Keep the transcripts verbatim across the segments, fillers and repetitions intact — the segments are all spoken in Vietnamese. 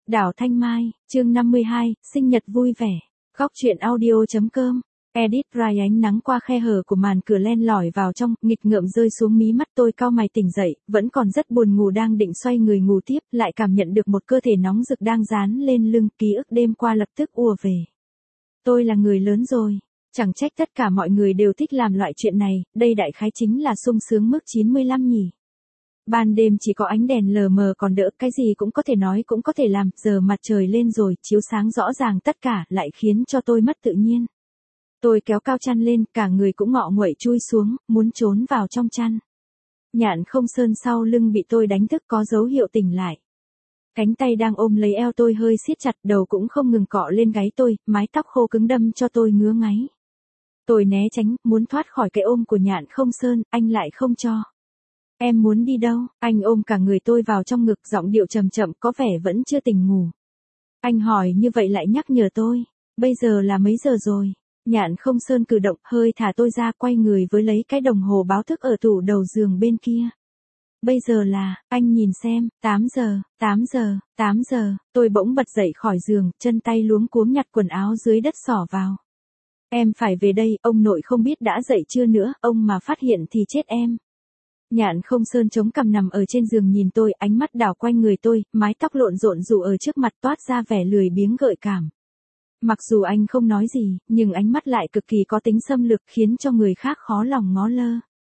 Đảo Thanh Mai, chương năm mươi hai, sinh nhật vui vẻ. Góc truyện audio chấm com. Edit Rai ánh nắng qua khe hở của màn cửa len lỏi vào trong, nghịch ngợm rơi xuống mí mắt tôi cau mày tỉnh dậy, vẫn còn rất buồn ngủ đang định xoay người ngủ tiếp, lại cảm nhận được một cơ thể nóng rực đang dán lên lưng, ký ức đêm qua lập tức ùa về. Tôi là người lớn rồi, chẳng trách tất cả mọi người đều thích làm loại chuyện này, đây đại khái chính là sung sướng mức chín mươi lăm nhỉ. Ban đêm chỉ có ánh đèn lờ mờ còn đỡ, cái gì cũng có thể nói cũng có thể làm, giờ mặt trời lên rồi, chiếu sáng rõ ràng tất cả, lại khiến cho tôi mất tự nhiên. Tôi kéo cao chăn lên, cả người cũng ngọ nguậy chui xuống, muốn trốn vào trong chăn. Nhạn Không Sơn sau lưng bị tôi đánh thức có dấu hiệu tỉnh lại. Cánh tay đang ôm lấy eo tôi hơi siết chặt, đầu cũng không ngừng cọ lên gáy tôi, mái tóc khô cứng đâm cho tôi ngứa ngáy. Tôi né tránh, muốn thoát khỏi cái ôm của Nhạn Không Sơn, anh lại không cho. Em muốn đi đâu? Anh ôm cả người tôi vào trong ngực, giọng điệu trầm chậm, có vẻ vẫn chưa tỉnh ngủ. Anh hỏi như vậy lại nhắc nhở tôi. Bây giờ là mấy giờ rồi? Nhạn Không Sơn cử động, hơi thả tôi ra, quay người với lấy cái đồng hồ báo thức ở tủ đầu giường bên kia. Bây giờ là, anh nhìn xem, tám giờ, tám giờ, tám giờ, tôi bỗng bật dậy khỏi giường, chân tay luống cuống nhặt quần áo dưới đất xỏ vào. Em phải về đây, ông nội không biết đã dậy chưa nữa, ông mà phát hiện thì chết em. Nhạn Không Sơn chống cằm nằm ở trên giường nhìn tôi, ánh mắt đảo quanh người tôi, mái tóc lộn rộn rủ ở trước mặt toát ra vẻ lười biếng gợi cảm. Mặc dù anh không nói gì, nhưng ánh mắt lại cực kỳ có tính xâm lược, khiến cho người khác khó lòng ngó lơ.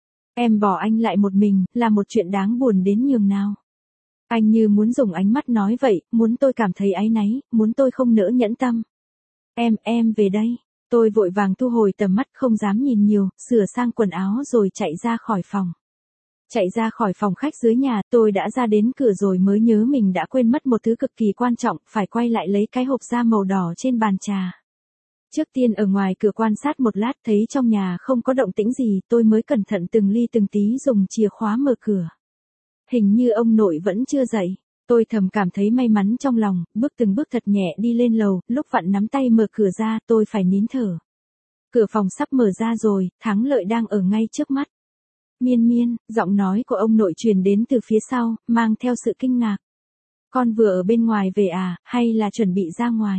Em bỏ anh lại một mình, là một chuyện đáng buồn đến nhường nào. Anh như muốn dùng ánh mắt nói vậy, muốn tôi cảm thấy áy náy, muốn tôi không nỡ nhẫn tâm. Em, em về đây. Tôi vội vàng thu hồi tầm mắt, không dám nhìn nhiều, sửa sang quần áo rồi chạy ra khỏi phòng. Chạy ra khỏi phòng khách dưới nhà, tôi đã ra đến cửa rồi mới nhớ mình đã quên mất một thứ cực kỳ quan trọng, phải quay lại lấy cái hộp da màu đỏ trên bàn trà. Trước tiên ở ngoài cửa quan sát một lát, thấy trong nhà không có động tĩnh gì, tôi mới cẩn thận từng ly từng tí dùng chìa khóa mở cửa. Hình như ông nội vẫn chưa dậy. Tôi thầm cảm thấy may mắn trong lòng, bước từng bước thật nhẹ đi lên lầu, lúc vặn nắm tay mở cửa ra, tôi phải nín thở. Cửa phòng sắp mở ra rồi, thắng lợi đang ở ngay trước mắt. Miên Miên, giọng nói của ông nội truyền đến từ phía sau, mang theo sự kinh ngạc. Con vừa ở bên ngoài về à, hay là chuẩn bị ra ngoài?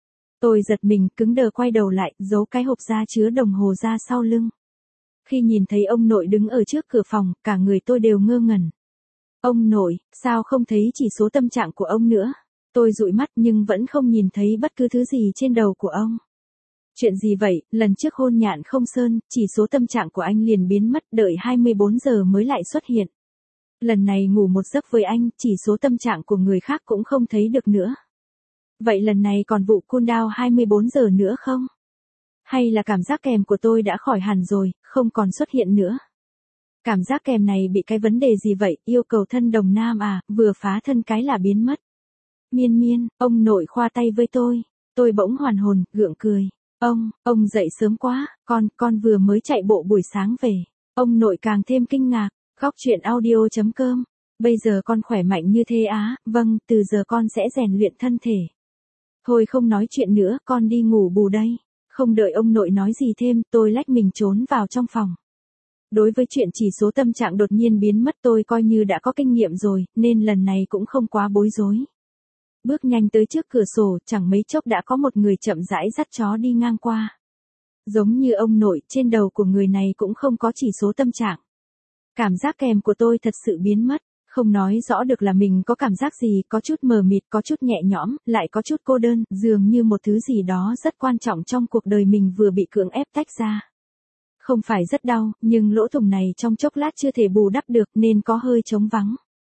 Tôi giật mình, cứng đờ quay đầu lại, giấu cái hộp da chứa đồng hồ ra sau lưng. Khi nhìn thấy ông nội đứng ở trước cửa phòng, cả người tôi đều ngơ ngẩn. Ông nội, sao không thấy chỉ số tâm trạng của ông nữa? Tôi dụi mắt nhưng vẫn không nhìn thấy bất cứ thứ gì trên đầu của ông. Chuyện gì vậy, lần trước hôn Nhạn Không Sơn, chỉ số tâm trạng của anh liền biến mất, đợi hai mươi bốn giờ mới lại xuất hiện. Lần này ngủ một giấc với anh, chỉ số tâm trạng của người khác cũng không thấy được nữa. Vậy lần này còn vụ cool down hai mươi bốn giờ nữa không? Hay là cảm giác kèm của tôi đã khỏi hẳn rồi, không còn xuất hiện nữa? Cảm giác kèm này bị cái vấn đề gì vậy, yêu cầu thân đồng nam à, vừa phá thân cái là biến mất. Miên Miên, ông nội khoa tay với tôi. Tôi bỗng hoàn hồn, gượng cười. Ông, ông dậy sớm quá, con, con vừa mới chạy bộ buổi sáng về. Ông nội càng thêm kinh ngạc. Góc truyện audio chấm com. Bây giờ con khỏe mạnh như thế á, vâng, từ giờ con sẽ rèn luyện thân thể. Thôi không nói chuyện nữa, con đi ngủ bù đây. Không đợi ông nội nói gì thêm, tôi lách mình trốn vào trong phòng. Đối với chuyện chỉ số tâm trạng đột nhiên biến mất tôi coi như đã có kinh nghiệm rồi, nên lần này cũng không quá bối rối. Bước nhanh tới trước cửa sổ, chẳng mấy chốc đã có một người chậm rãi dắt chó đi ngang qua. Giống như ông nội, trên đầu của người này cũng không có chỉ số tâm trạng. Cảm giác kèm của tôi thật sự biến mất, không nói rõ được là mình có cảm giác gì, có chút mờ mịt, có chút nhẹ nhõm, lại có chút cô đơn, dường như một thứ gì đó rất quan trọng trong cuộc đời mình vừa bị cưỡng ép tách ra. Không phải rất đau, nhưng lỗ thủng này trong chốc lát chưa thể bù đắp được nên có hơi trống vắng.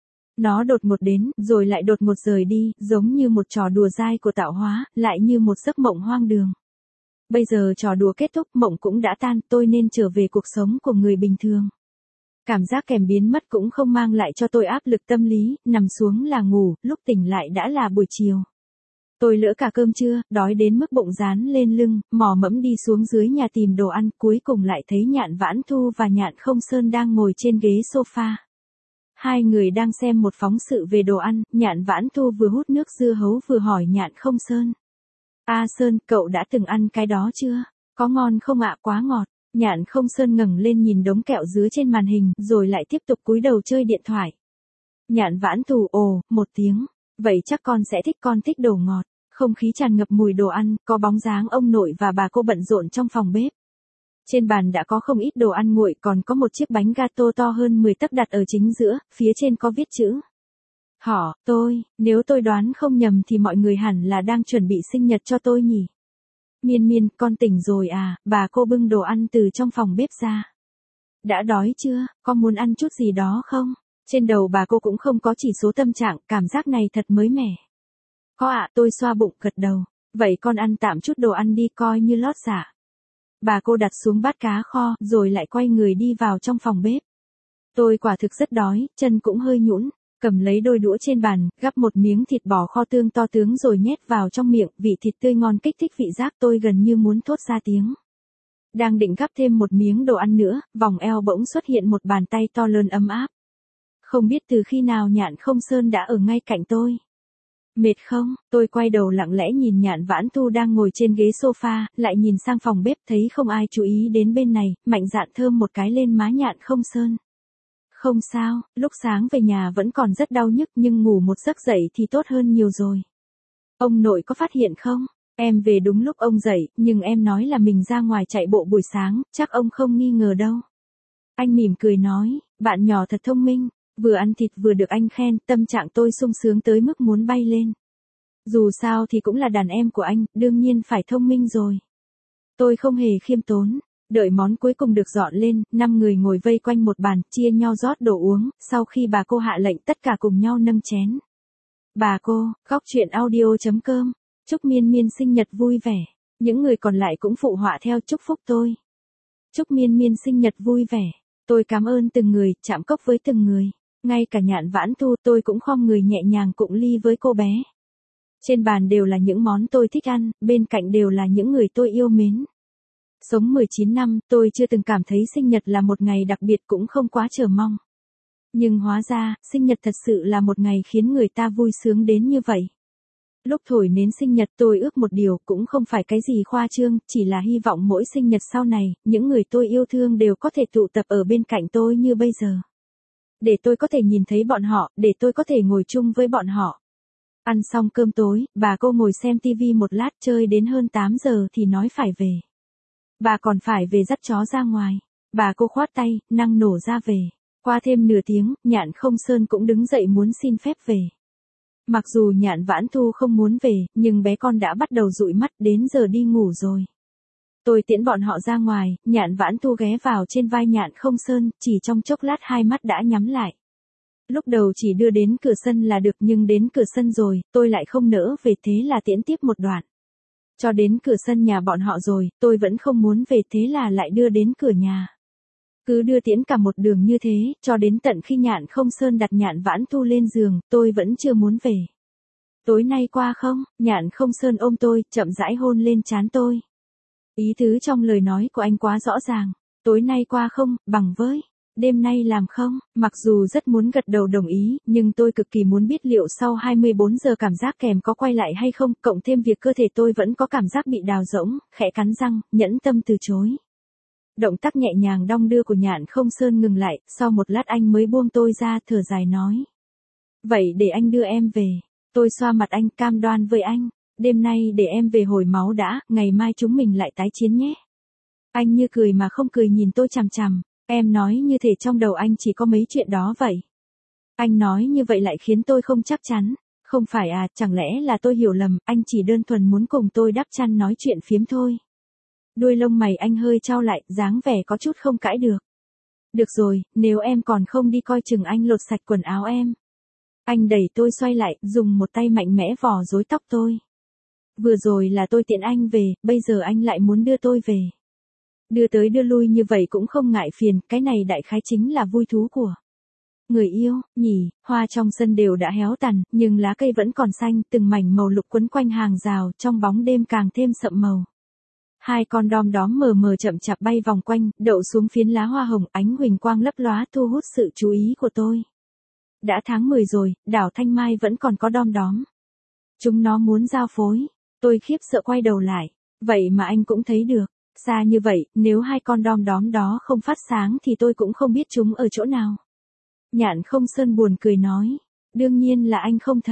Nó đột ngột đến, rồi lại đột ngột rời đi, giống như một trò đùa dai của tạo hóa, lại như một giấc mộng hoang đường. Bây giờ trò đùa kết thúc, mộng cũng đã tan, tôi nên trở về cuộc sống của người bình thường. Cảm giác kèm biến mất cũng không mang lại cho tôi áp lực tâm lý, nằm xuống là ngủ, lúc tỉnh lại đã là buổi chiều. Tôi lỡ cả cơm trưa, đói đến mức bụng dán lên lưng, mò mẫm đi xuống dưới nhà tìm đồ ăn, cuối cùng lại thấy Nhạn Vãn Thu và Nhạn Không Sơn đang ngồi trên ghế sofa. Hai người đang xem một phóng sự về đồ ăn, Nhạn Vãn Thu vừa hút nước dưa hấu vừa hỏi Nhạn Không Sơn. A Sơn, cậu đã từng ăn cái đó chưa? Có ngon không ạ? Quá ngọt. Nhạn Không Sơn ngẩng lên nhìn đống kẹo dứa trên màn hình, rồi lại tiếp tục cúi đầu chơi điện thoại. Nhạn Vãn Thu ồ, một tiếng. Vậy chắc con sẽ thích, con thích đồ ngọt. Không khí tràn ngập mùi đồ ăn, có bóng dáng ông nội và bà cô bận rộn trong phòng bếp. Trên bàn đã có không ít đồ ăn nguội, còn có một chiếc bánh gato to hơn mười tấc đặt ở chính giữa, phía trên có viết chữ. Họ, tôi, nếu tôi đoán không nhầm thì mọi người hẳn là đang chuẩn bị sinh nhật cho tôi nhỉ. Miên Miên, con tỉnh rồi à, bà cô bưng đồ ăn từ trong phòng bếp ra. Đã đói chưa, có muốn ăn chút gì đó không? Trên đầu bà cô cũng không có chỉ số tâm trạng, cảm giác này thật mới mẻ. Có ạ, tôi xoa bụng gật đầu. Vậy con ăn tạm chút đồ ăn đi, coi như lót dạ. Bà cô đặt xuống bát cá kho, rồi lại quay người đi vào trong phòng bếp. Tôi quả thực rất đói, chân cũng hơi nhũn, cầm lấy đôi đũa trên bàn, gắp một miếng thịt bò kho tương to tướng rồi nhét vào trong miệng, vị thịt tươi ngon kích thích vị giác tôi gần như muốn thốt ra tiếng. Đang định gắp thêm một miếng đồ ăn nữa, vòng eo bỗng xuất hiện một bàn tay to lớn ấm áp. Không biết từ khi nào Nhạn Không Sơn đã ở ngay cạnh tôi. Mệt không? Tôi quay đầu lặng lẽ nhìn Nhạn Vãn Tu đang ngồi trên ghế sofa, lại nhìn sang phòng bếp thấy không ai chú ý đến bên này, mạnh dạn thơm một cái lên má Nhạn Không Sơn. Không sao, lúc sáng về nhà vẫn còn rất đau nhức nhưng ngủ một giấc dậy thì tốt hơn nhiều rồi. Ông nội có phát hiện không? Em về đúng lúc ông dậy, nhưng em nói là mình ra ngoài chạy bộ buổi sáng, chắc ông không nghi ngờ đâu. Anh mỉm cười nói, bạn nhỏ thật thông minh. Vừa ăn thịt vừa được anh khen, tâm trạng tôi sung sướng tới mức muốn bay lên. Dù sao thì cũng là đàn em của anh, đương nhiên phải thông minh rồi. Tôi không hề khiêm tốn. Đợi món cuối cùng được dọn lên, năm người ngồi vây quanh một bàn, chia nhau rót đồ uống, sau khi bà cô hạ lệnh tất cả cùng nhau nâng chén. Bà cô, góc truyện audio chấm com, chúc Miên Miên sinh nhật vui vẻ. Những người còn lại cũng phụ họa theo chúc phúc tôi. Chúc Miên Miên sinh nhật vui vẻ. Tôi cảm ơn từng người, chạm cốc với từng người. Ngay cả Nhạn Vãn Tu tôi cũng khom người nhẹ nhàng cụng ly với cô bé. Trên bàn đều là những món tôi thích ăn, bên cạnh đều là những người tôi yêu mến. Sống mười chín năm, tôi chưa từng cảm thấy sinh nhật là một ngày đặc biệt cũng không quá chờ mong. Nhưng hóa ra, sinh nhật thật sự là một ngày khiến người ta vui sướng đến như vậy. Lúc thổi nến sinh nhật tôi ước một điều cũng không phải cái gì khoa trương, chỉ là hy vọng mỗi sinh nhật sau này, những người tôi yêu thương đều có thể tụ tập ở bên cạnh tôi như bây giờ. Để tôi có thể nhìn thấy bọn họ, để tôi có thể ngồi chung với bọn họ. Ăn xong cơm tối, bà cô ngồi xem tivi một lát chơi đến hơn tám giờ thì nói phải về. Bà còn phải về dắt chó ra ngoài. Bà cô khoát tay, năng nổ ra về. Qua thêm nửa tiếng, Nhạn Không Sơn cũng đứng dậy muốn xin phép về. Mặc dù Nhạn Vãn Tu không muốn về, nhưng bé con đã bắt đầu dụi mắt đến giờ đi ngủ rồi. Tôi tiễn bọn họ ra ngoài, Nhạn Vãn Tu ghé vào trên vai Nhạn Không Sơn, chỉ trong chốc lát hai mắt đã nhắm lại. Lúc đầu chỉ đưa đến cửa sân là được nhưng đến cửa sân rồi, tôi lại không nỡ về thế là tiễn tiếp một đoạn. Cho đến cửa sân nhà bọn họ rồi, tôi vẫn không muốn về thế là lại đưa đến cửa nhà. Cứ đưa tiễn cả một đường như thế, cho đến tận khi Nhạn Không Sơn đặt Nhạn Vãn Tu lên giường, tôi vẫn chưa muốn về. Tối nay qua không? Nhạn Không Sơn ôm tôi, chậm rãi hôn lên trán tôi. Ý tứ trong lời nói của anh quá rõ ràng. Tối nay qua không, bằng với. Đêm nay làm không? Mặc dù rất muốn gật đầu đồng ý, nhưng tôi cực kỳ muốn biết liệu sau hai mươi bốn giờ cảm giác kèm có quay lại hay không, cộng thêm việc cơ thể tôi vẫn có cảm giác bị đào rỗng, khẽ cắn răng, nhẫn tâm từ chối. Động tác nhẹ nhàng đong đưa của Nhạn Không Sơn ngừng lại, sau một lát anh mới buông tôi ra, thở dài nói. Vậy để anh đưa em về. Tôi xoa mặt anh, cam đoan với anh. Đêm nay để em về hồi máu đã, ngày mai chúng mình lại tái chiến nhé. Anh như cười mà không cười nhìn tôi chằm chằm. Em nói như thể trong đầu anh chỉ có mấy chuyện đó vậy. Anh nói như vậy lại khiến tôi không chắc chắn. Không phải à, chẳng lẽ là tôi hiểu lầm, anh chỉ đơn thuần muốn cùng tôi đắp chăn nói chuyện phiếm thôi. Đuôi lông mày anh hơi trao lại, dáng vẻ có chút không cãi được. Được rồi, nếu em còn không đi coi chừng anh lột sạch quần áo em. Anh đẩy tôi xoay lại, dùng một tay mạnh mẽ vò rối tóc tôi. Vừa rồi là tôi tiện anh về, bây giờ anh lại muốn đưa tôi về. Đưa tới đưa lui như vậy cũng không ngại phiền, cái này đại khái chính là vui thú của người yêu, nhỉ. Hoa trong sân đều đã héo tàn, nhưng lá cây vẫn còn xanh, từng mảnh màu lục quấn quanh hàng rào, trong bóng đêm càng thêm sậm màu. Hai con đom đóm mờ mờ chậm chạp bay vòng quanh, đậu xuống phiến lá hoa hồng, ánh huỳnh quang lấp lóa thu hút sự chú ý của tôi. Đã tháng mười rồi, đảo Thanh Mai vẫn còn có đom đóm. Chúng nó muốn giao phối. Tôi khiếp sợ quay đầu lại. Vậy mà anh cũng thấy được. Xa như vậy, nếu hai con đom đóm đó không phát sáng thì tôi cũng không biết chúng ở chỗ nào. Nhạn Không Sơn buồn cười nói. Đương nhiên là anh không thấy.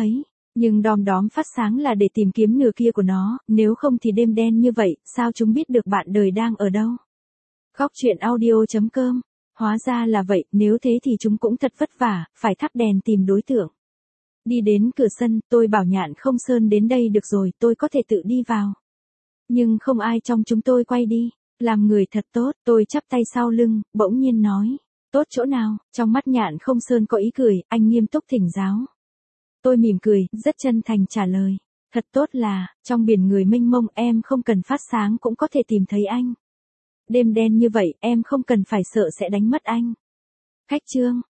Nhưng đom đóm phát sáng là để tìm kiếm nửa kia của nó, nếu không thì đêm đen như vậy, sao chúng biết được bạn đời đang ở đâu? Góc truyện audio.com. Hóa ra là vậy, nếu thế thì chúng cũng thật vất vả, phải thắp đèn tìm đối tượng. Đi đến cửa sân, tôi bảo Nhạn không Sơn đến đây được rồi, tôi có thể tự đi vào. Nhưng không ai trong chúng tôi quay đi. Làm người thật tốt, tôi chắp tay sau lưng, bỗng nhiên nói. Tốt chỗ nào? Trong mắt Nhạn không Sơn có ý cười, anh nghiêm túc thỉnh giáo. Tôi mỉm cười, rất chân thành trả lời. Thật tốt là, trong biển người mênh mông em không cần phát sáng cũng có thể tìm thấy anh. Đêm đen như vậy, em không cần phải sợ sẽ đánh mất anh. Khách trương.